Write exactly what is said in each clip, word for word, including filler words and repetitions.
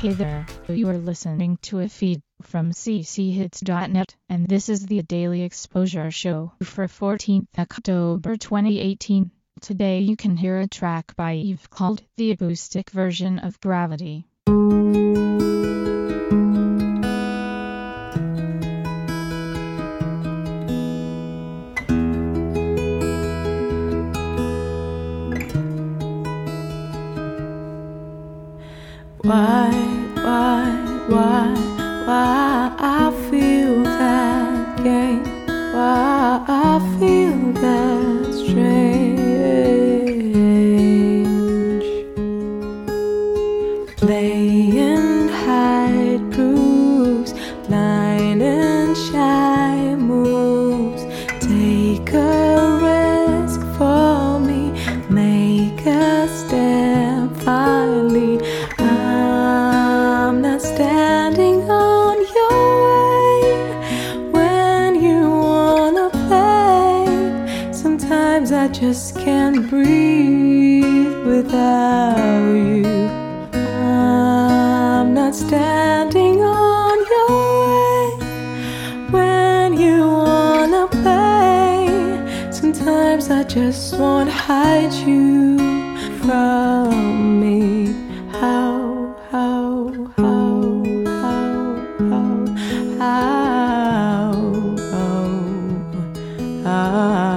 Hey there, you are listening to a feed from c c hits dot net, and this is the Daily Exposure Show for fourteenth October twenty eighteen. Today you can hear a track by Eve called The Acoustic Version of Gravity. Why, why, why, why I feel that game, why I feel that strange. Play and hide proves, blind and shy moves. Take a risk for me, make a stand finally. I'm not standing on your way when you wanna play. Sometimes I just can't breathe without you. I'm not standing on your way when you wanna play. Sometimes I just won't hide you from me. How How, how, how, how, how, how, how,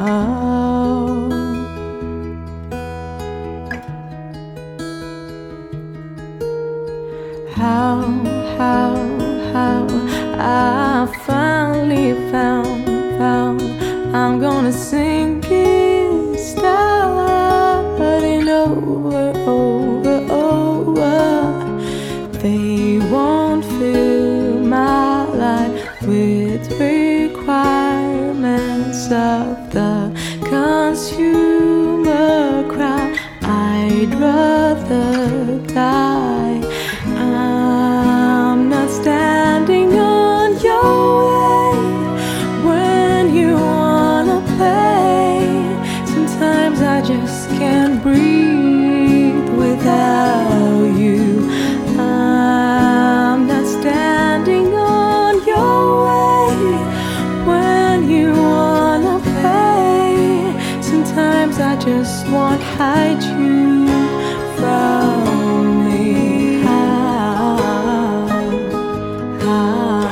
how, how, how, I finally found, found, I'm gonna sing it, starting over, over, over. They won't fill my life with requirements of the consumer crowd. I'd rather die. I'm not standing on your way when you wanna play. Sometimes I just can't breathe without you. I'm not standing on your way when you wanna play. Sometimes I just won't hide you from me. How, how,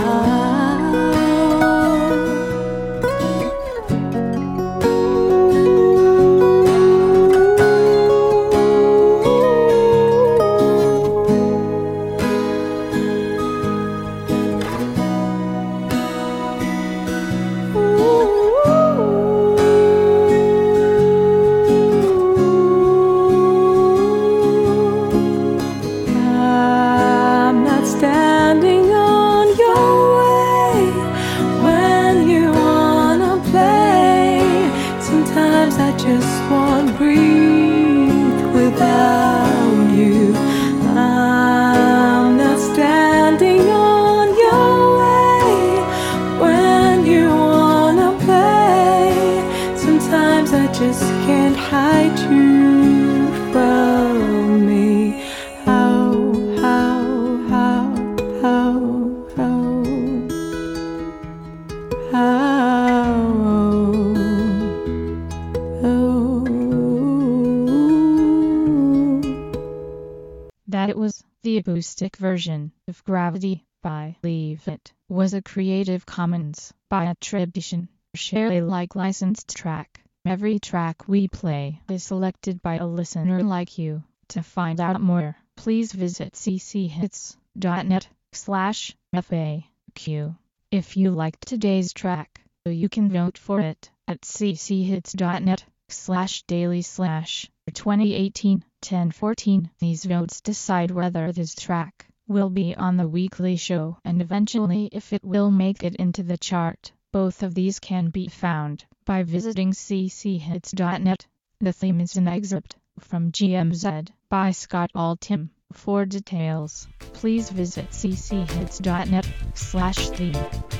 standing on your way when you wanna play. Sometimes I just won't breathe without you. I'm not standing on your way when you wanna play. Sometimes I just can't hide you from me. How, how, how, how, how, oh. That it was the acoustic version of Gravity by Leave It was a Creative Commons by attribution, share Alike licensed track. Every track we play is selected by a listener like you. To find out more, please visit c c hits dot net slash F A Q. If you liked today's track, you can vote for it at c c hits dot net slash daily slash twenty eighteen ten fourteen. These votes decide whether this track will be on the weekly show and eventually if it will make it into the chart. Both of these can be found by visiting c c hits dot net. The theme is an excerpt from G M Z by Scott Altham. For details, please visit c c hits dot net slash theme.